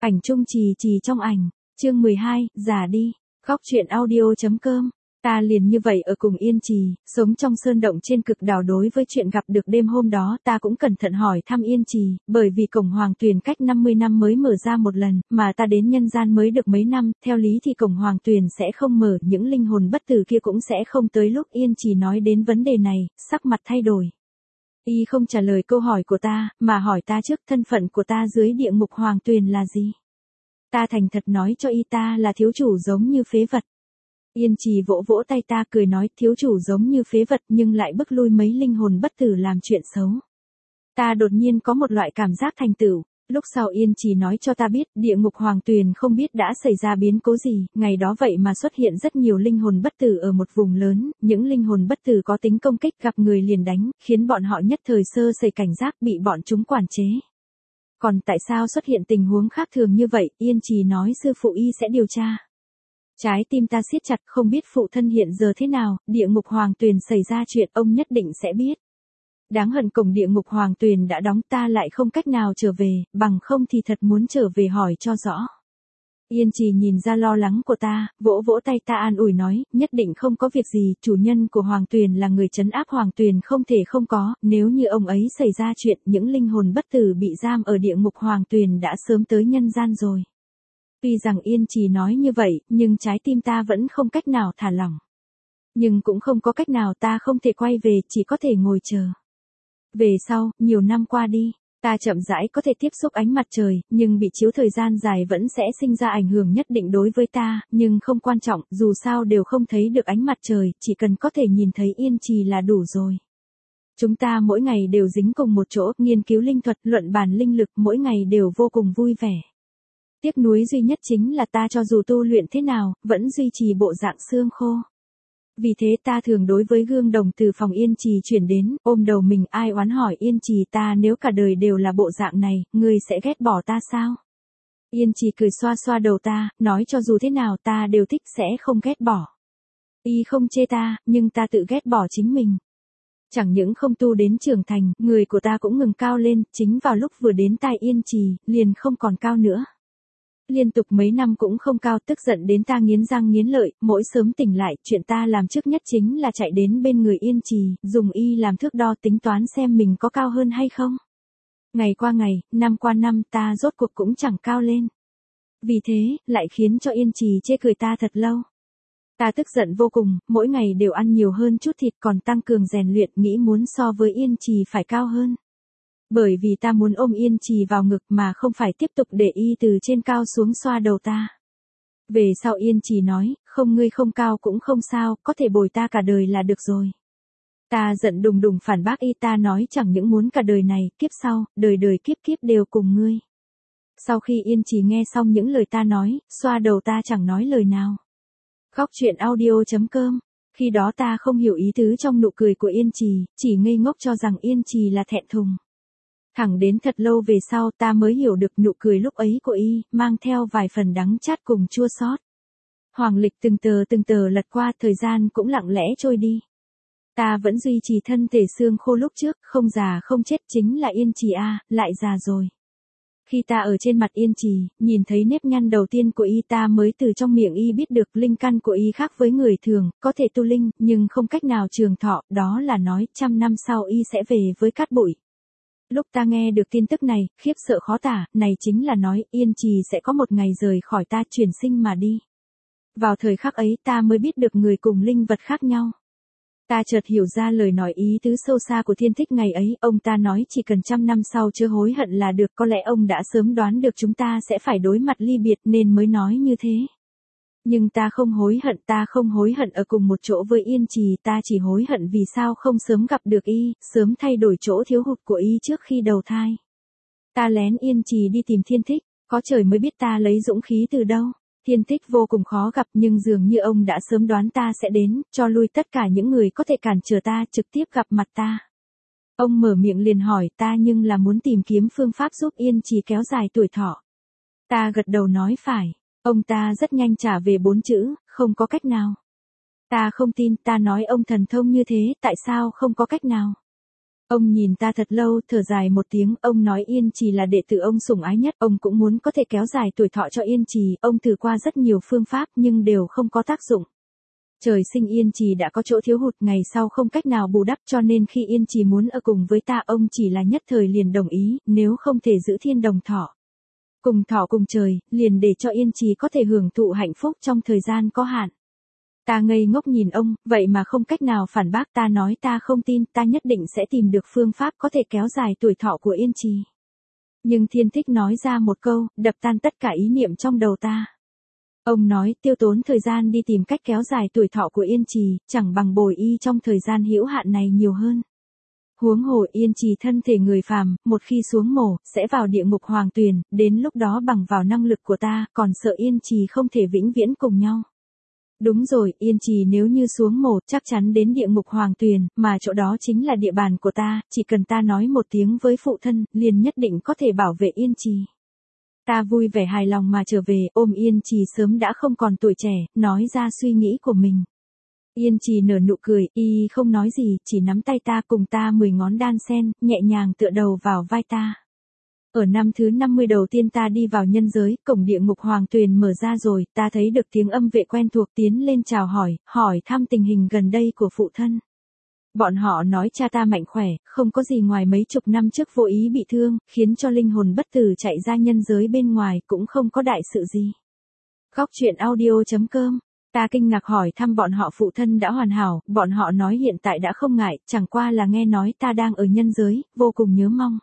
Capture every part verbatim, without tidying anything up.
Ảnh chung Trì Trì trong ảnh, chương mười hai, già đi, khóc chuyện audio.com. Ta liền như vậy ở cùng Yên Trì, sống trong sơn động trên cực đảo. Đối với chuyện gặp được đêm hôm đó, ta cũng cẩn thận hỏi thăm Yên Trì, bởi vì cổng Hoàng Tuyền cách năm mươi năm mới mở ra một lần, mà ta đến nhân gian mới được mấy năm, theo lý thì cổng Hoàng Tuyền sẽ không mở, những linh hồn bất tử kia cũng sẽ không tới. Lúc Yên Trì nói đến vấn đề này, sắc mặt thay đổi. Y không trả lời câu hỏi của ta, mà hỏi ta trước thân phận của ta dưới địa ngục Hoàng Tuyền là gì. Ta thành thật nói cho Y ta là thiếu chủ giống như phế vật. Yên Trì vỗ vỗ tay ta cười nói thiếu chủ giống như phế vật nhưng lại bức lui mấy linh hồn bất tử làm chuyện xấu. Ta đột nhiên có một loại cảm giác thành tựu. Lúc sau Yên Trì nói cho ta biết địa ngục Hoàng Tuyền không biết đã xảy ra biến cố gì, ngày đó vậy mà xuất hiện rất nhiều linh hồn bất tử ở một vùng lớn, những linh hồn bất tử có tính công kích gặp người liền đánh, khiến bọn họ nhất thời sơ sẩy cảnh giác bị bọn chúng quản chế. Còn tại sao xuất hiện tình huống khác thường như vậy, Yên Trì nói sư phụ Y sẽ điều tra. Trái tim ta siết chặt, không biết phụ thân hiện giờ thế nào, địa ngục Hoàng Tuyền xảy ra chuyện ông nhất định sẽ biết. Đáng hận cổng địa ngục Hoàng Tuyền đã đóng, ta lại không cách nào trở về, bằng không thì thật muốn trở về hỏi cho rõ. Yên Trì nhìn ra lo lắng của ta, vỗ vỗ tay ta an ủi nói, nhất định không có việc gì, chủ nhân của Hoàng Tuyền là người trấn áp Hoàng Tuyền không thể không có, nếu như ông ấy xảy ra chuyện, những linh hồn bất tử bị giam ở địa ngục Hoàng Tuyền đã sớm tới nhân gian rồi. Tuy rằng Yên Trì nói như vậy, nhưng trái tim ta vẫn không cách nào thả lỏng. Nhưng cũng không có cách nào, ta không thể quay về, chỉ có thể ngồi chờ. Về sau, nhiều năm qua đi, ta chậm rãi có thể tiếp xúc ánh mặt trời, nhưng bị chiếu thời gian dài vẫn sẽ sinh ra ảnh hưởng nhất định đối với ta, nhưng không quan trọng, dù sao đều không thấy được ánh mặt trời, chỉ cần có thể nhìn thấy Yên Trì là đủ rồi. Chúng ta mỗi ngày đều dính cùng một chỗ, nghiên cứu linh thuật, luận bàn linh lực, mỗi ngày đều vô cùng vui vẻ. Tiếc nuối duy nhất chính là ta cho dù tu luyện thế nào, vẫn duy trì bộ dạng xương khô. Vì thế ta thường đối với gương đồng từ phòng Yên Trì chuyển đến, ôm đầu mình ai oán hỏi Yên Trì ta nếu cả đời đều là bộ dạng này, ngươi sẽ ghét bỏ ta sao? Yên Trì cười xoa xoa đầu ta, nói cho dù thế nào ta đều thích sẽ không ghét bỏ. Y không chê ta, nhưng ta tự ghét bỏ chính mình. Chẳng những không tu đến trưởng thành, người của ta cũng ngừng cao lên, chính vào lúc vừa đến tai Yên Trì, liền không còn cao nữa. Liên tục mấy năm cũng không cao, tức giận đến ta nghiến răng nghiến lợi, mỗi sớm tỉnh lại, chuyện ta làm trước nhất chính là chạy đến bên người Yên Trì, dùng Y làm thước đo tính toán xem mình có cao hơn hay không. Ngày qua ngày, năm qua năm ta rốt cuộc cũng chẳng cao lên. Vì thế, lại khiến cho Yên Trì chê cười ta thật lâu. Ta tức giận vô cùng, mỗi ngày đều ăn nhiều hơn chút thịt còn tăng cường rèn luyện, nghĩ muốn so với Yên Trì phải cao hơn. Bởi vì ta muốn ôm Yên Trì vào ngực mà không phải tiếp tục để Y từ trên cao xuống xoa đầu ta. Về sau Yên Trì nói, không ngươi không cao cũng không sao, có thể bồi ta cả đời là được rồi. Ta giận đùng đùng phản bác Y, ta nói chẳng những muốn cả đời này, kiếp sau, đời đời kiếp kiếp đều cùng ngươi. Sau khi Yên Trì nghe xong những lời ta nói, xoa đầu ta chẳng nói lời nào. Khóc chuyện audio.com. Khi đó ta không hiểu ý tứ trong nụ cười của Yên Trì, chỉ ngây ngốc cho rằng Yên Trì là thẹn thùng. Thẳng đến thật lâu về sau ta mới hiểu được nụ cười lúc ấy của Y, mang theo vài phần đắng chát cùng chua xót. Hoàng lịch từng tờ từng tờ lật qua, thời gian cũng lặng lẽ trôi đi. Ta vẫn duy trì thân thể xương khô lúc trước, không già không chết, chính là Yên Trì a, lại già rồi. Khi ta ở trên mặt Yên Trì, nhìn thấy nếp nhăn đầu tiên của Y ta mới từ trong miệng Y biết được linh căn của Y khác với người thường, có thể tu linh, nhưng không cách nào trường thọ, đó là nói trăm năm sau Y sẽ về với cát bụi. Lúc ta nghe được tin tức này, khiếp sợ khó tả, này chính là nói Yên Trì sẽ có một ngày rời khỏi ta chuyển sinh mà đi. Vào thời khắc ấy ta mới biết được người cùng linh vật khác nhau. Ta chợt hiểu ra lời nói ý tứ sâu xa của Thiên Thích ngày ấy, ông ta nói chỉ cần trăm năm sau chưa hối hận là được, có lẽ ông đã sớm đoán được chúng ta sẽ phải đối mặt ly biệt nên mới nói như thế. Nhưng ta không hối hận, ta không hối hận ở cùng một chỗ với Yên Trì, ta chỉ hối hận vì sao không sớm gặp được Y, sớm thay đổi chỗ thiếu hụt của Y trước khi đầu thai. Ta lén Yên Trì đi tìm Thiên Thích, có trời mới biết ta lấy dũng khí từ đâu. Thiên Thích vô cùng khó gặp nhưng dường như ông đã sớm đoán ta sẽ đến, cho lui tất cả những người có thể cản trở ta trực tiếp gặp mặt ta. Ông mở miệng liền hỏi ta nhưng là muốn tìm kiếm phương pháp giúp Yên Trì kéo dài tuổi thọ. Ta gật đầu nói phải. Ông ta rất nhanh trả về bốn chữ, không có cách nào. Ta không tin, ta nói ông thần thông như thế, tại sao không có cách nào? Ông nhìn ta thật lâu, thở dài một tiếng, ông nói Yên Trì là đệ tử ông sủng ái nhất, ông cũng muốn có thể kéo dài tuổi thọ cho Yên Trì, ông thử qua rất nhiều phương pháp nhưng đều không có tác dụng. Trời sinh Yên Trì đã có chỗ thiếu hụt, ngày sau không cách nào bù đắp, cho nên khi Yên Trì muốn ở cùng với ta, ông chỉ là nhất thời liền đồng ý, nếu không thể giữ thiên đồng thọ. Cùng thọ cùng trời, liền để cho Yên Trì có thể hưởng thụ hạnh phúc trong thời gian có hạn. Ta ngây ngốc nhìn ông, vậy mà không cách nào phản bác. Ta nói ta không tin, ta nhất định sẽ tìm được phương pháp có thể kéo dài tuổi thọ của Yên Trì. Nhưng Thiên Thích nói ra một câu, đập tan tất cả ý niệm trong đầu ta. Ông nói tiêu tốn thời gian đi tìm cách kéo dài tuổi thọ của Yên Trì, chẳng bằng bồi y trong thời gian hữu hạn này nhiều hơn. Huống hồ Yên Trì thân thể người phàm, một khi xuống mổ, sẽ vào địa ngục hoàng tuyền, đến lúc đó bằng vào năng lực của ta, còn sợ Yên Trì không thể vĩnh viễn cùng nhau. Đúng rồi, Yên Trì nếu như xuống mổ, chắc chắn đến địa ngục hoàng tuyền, mà chỗ đó chính là địa bàn của ta, chỉ cần ta nói một tiếng với phụ thân, liền nhất định có thể bảo vệ Yên Trì. Ta vui vẻ hài lòng mà trở về, ôm Yên Trì sớm đã không còn tuổi trẻ, nói ra suy nghĩ của mình. Yên Trì nở nụ cười, y không nói gì, chỉ nắm tay ta cùng ta mười ngón đan sen, nhẹ nhàng tựa đầu vào vai ta. Ở năm thứ năm mươi đầu tiên ta đi vào nhân giới, cổng địa ngục hoàng tuyền mở ra rồi, ta thấy được tiếng âm vệ quen thuộc tiến lên chào hỏi, hỏi thăm tình hình gần đây của phụ thân. Bọn họ nói cha ta mạnh khỏe, không có gì ngoài mấy chục năm trước vô ý bị thương, khiến cho linh hồn bất tử chạy ra nhân giới bên ngoài, cũng không có đại sự gì. Khóc chuyện audio chấm com. Ta kinh ngạc hỏi thăm bọn họ phụ thân đã hoàn hảo, bọn họ nói hiện tại đã không ngại, chẳng qua là nghe nói ta đang ở nhân giới, vô cùng nhớ mong.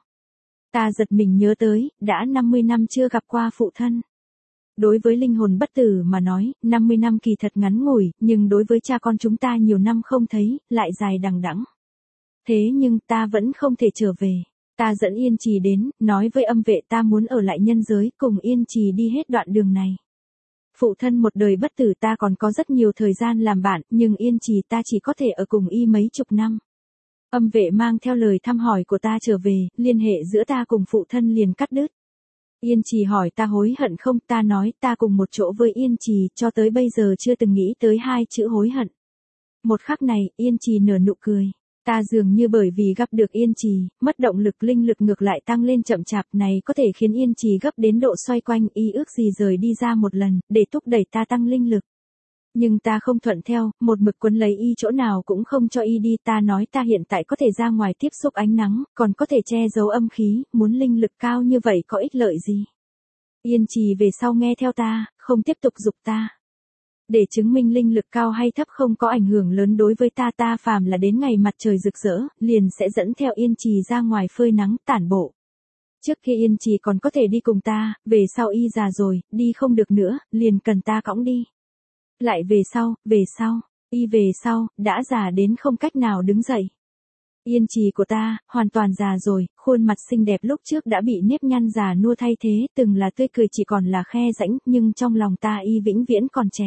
Ta giật mình nhớ tới, đã năm mươi năm chưa gặp qua phụ thân. Đối với linh hồn bất tử mà nói, năm mươi năm kỳ thật ngắn ngủi, nhưng đối với cha con chúng ta nhiều năm không thấy, lại dài đằng đẵng. Thế nhưng ta vẫn không thể trở về. Ta dẫn Yên Trì đến, nói với âm vệ ta muốn ở lại nhân giới, cùng Yên Trì đi hết đoạn đường này. Phụ thân một đời bất tử ta còn có rất nhiều thời gian làm bạn, nhưng Yên Trì ta chỉ có thể ở cùng y mấy chục năm. Âm vệ mang theo lời thăm hỏi của ta trở về, liên hệ giữa ta cùng phụ thân liền cắt đứt. Yên Trì hỏi ta hối hận không, ta nói ta cùng một chỗ với Yên Trì, cho tới bây giờ chưa từng nghĩ tới hai chữ hối hận. Một khắc này, Yên Trì nở nụ cười. Ta dường như bởi vì gặp được Yên Trì, mất động lực linh lực ngược lại tăng lên chậm chạp này có thể khiến Yên Trì gấp đến độ xoay quanh, y ước gì rời đi ra một lần, để thúc đẩy ta tăng linh lực. Nhưng ta không thuận theo, một mực quấn lấy y chỗ nào cũng không cho y đi, ta nói ta hiện tại có thể ra ngoài tiếp xúc ánh nắng, còn có thể che giấu âm khí, muốn linh lực cao như vậy có ích lợi gì. Yên Trì về sau nghe theo ta, không tiếp tục giục ta. Để chứng minh linh lực cao hay thấp không có ảnh hưởng lớn đối với ta, ta phàm là đến ngày mặt trời rực rỡ, liền sẽ dẫn theo Yên Trì ra ngoài phơi nắng, tản bộ. Trước khi Yên Trì còn có thể đi cùng ta, về sau y già rồi, đi không được nữa, liền cần ta cõng đi. Lại về sau, về sau, y về sau, đã già đến không cách nào đứng dậy. Yên Trì của ta, hoàn toàn già rồi, khuôn mặt xinh đẹp lúc trước đã bị nếp nhăn già nua thay thế, từng là tươi cười chỉ còn là khe rãnh, nhưng trong lòng ta y vĩnh viễn còn trẻ.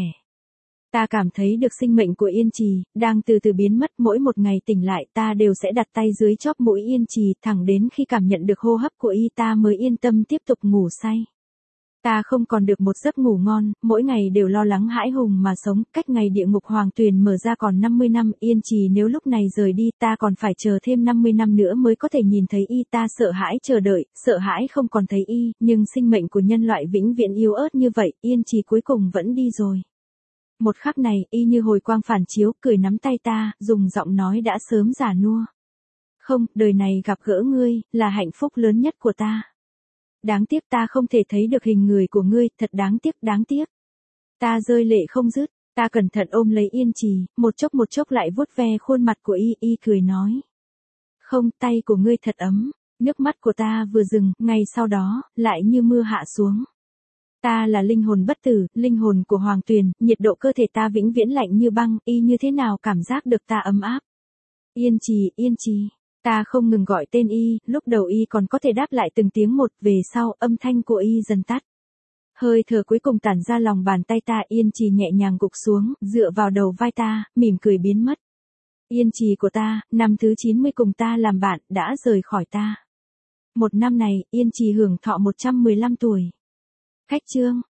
Ta cảm thấy được sinh mệnh của Yên Trì, đang từ từ biến mất, mỗi một ngày tỉnh lại ta đều sẽ đặt tay dưới chóp mũi Yên Trì, thẳng đến khi cảm nhận được hô hấp của y ta mới yên tâm tiếp tục ngủ say. Ta không còn được một giấc ngủ ngon, mỗi ngày đều lo lắng hãi hùng mà sống, cách ngày địa ngục hoàng tuyền mở ra còn năm mươi năm, Yên Trì nếu lúc này rời đi ta còn phải chờ thêm năm mươi năm nữa mới có thể nhìn thấy y, ta sợ hãi chờ đợi, sợ hãi không còn thấy y, nhưng sinh mệnh của nhân loại vĩnh viễn yếu ớt như vậy, Yên Trì cuối cùng vẫn đi rồi. Một khắc này, y như hồi quang phản chiếu, cười nắm tay ta, dùng giọng nói đã sớm già nua. Không, đời này gặp gỡ ngươi, là hạnh phúc lớn nhất của ta. Đáng tiếc ta không thể thấy được hình người của ngươi, thật đáng tiếc, đáng tiếc. Ta rơi lệ không dứt, ta cẩn thận ôm lấy Yên Trì, một chốc một chốc lại vuốt ve khuôn mặt của y, y cười nói. Không, tay của ngươi thật ấm, nước mắt của ta vừa dừng, ngay sau đó, lại như mưa hạ xuống. Ta là linh hồn bất tử, linh hồn của hoàng tuyền, nhiệt độ cơ thể ta vĩnh viễn lạnh như băng, y như thế nào cảm giác được ta ấm áp. Yên Trì, Yên Trì. Ta không ngừng gọi tên y, lúc đầu y còn có thể đáp lại từng tiếng một, về sau âm thanh của y dần tắt. Hơi thở cuối cùng tản ra lòng bàn tay ta, Yên Trì nhẹ nhàng gục xuống, dựa vào đầu vai ta, mỉm cười biến mất. Yên Trì của ta, năm thứ chín mươi cùng ta làm bạn, đã rời khỏi ta. Một năm này, Yên Trì hưởng thọ một trăm mười lăm tuổi. Khách chương.